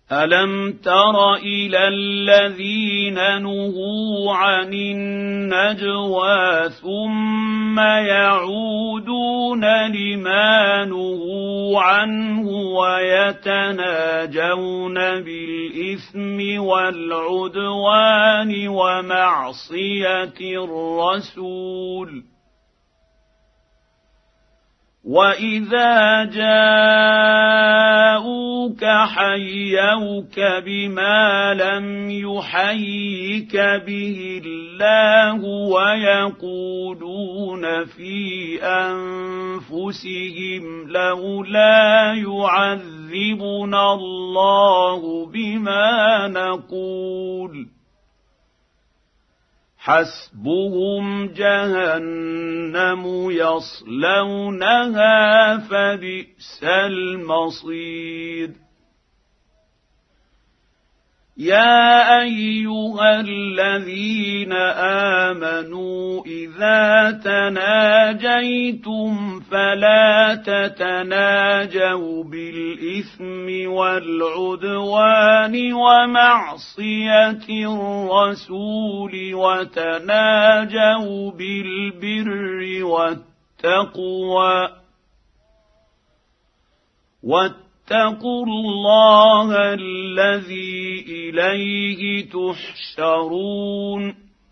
ألم تر إلى الذين نهوا عن النجوى ثم يعودون لما نهوا عنه ويتناجون بالإثم والعدوان ومعصية الرسول وإذا جاءوك حيوك بما لم يحيك به الله ويقولون في أنفسهم لولا يعذبنا الله بما نقول حسبهم جهنم يصلونها فبئس المصير يا أيها الذين آمنوا إذا تناجيتم فلا تتناجوا بالإثم والعدوان ومعصية الرسول وتناجوا بالبر والتقوى واتقوا الله الذي إليه تحشرون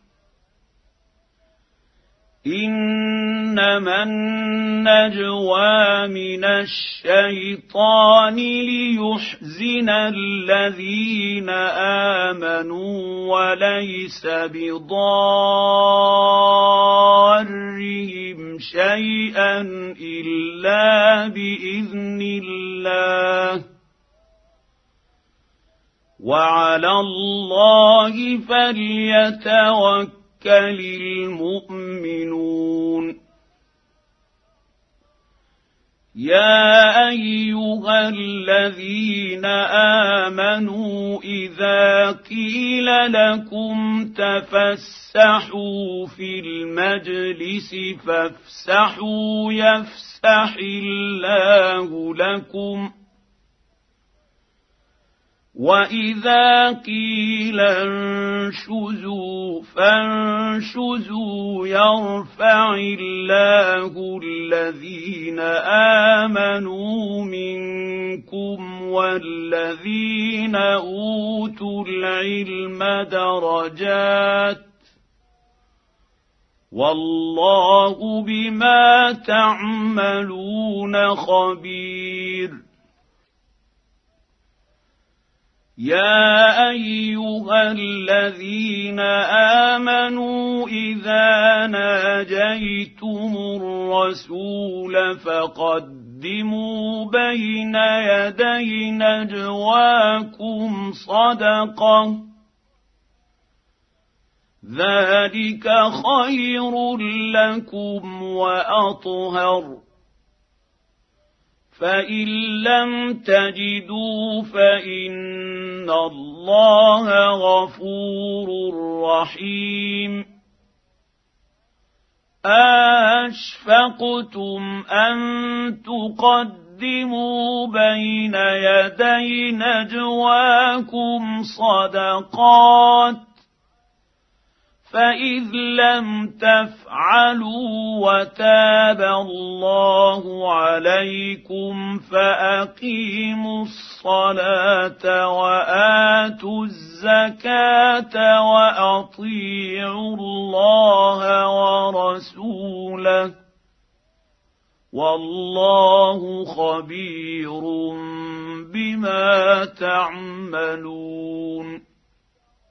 إنما النجوى من الشيطان ليحزن الذين آمنوا وليس بضارهم شيئا إلا بإذن الله وعلى الله فليتوكل المؤمنون يا أيها الذين آمنوا إذا قيل لكم تفسحوا في المجلس فافسحوا يفسح الله لكم وإذا قيل انشزوا فانشزوا يرفع الله الذين آمنوا منكم والذين أوتوا العلم درجات والله بما تعملون خبير يا أيها الذين آمنوا إذا ناجيتم الرسول فقدموا بين يدي نجواكم صدقة ذلك خير لكم وأطهر فإن لم تجدوا فإن الله غفور رحيم أشفقتم أن تقدموا بين يدي نجواكم صدقات فإذ لم تفعلوا وتاب الله عليكم فأقيموا الصلاة وآتوا الزكاة وأطيعوا الله ورسوله والله خبير بما تعملون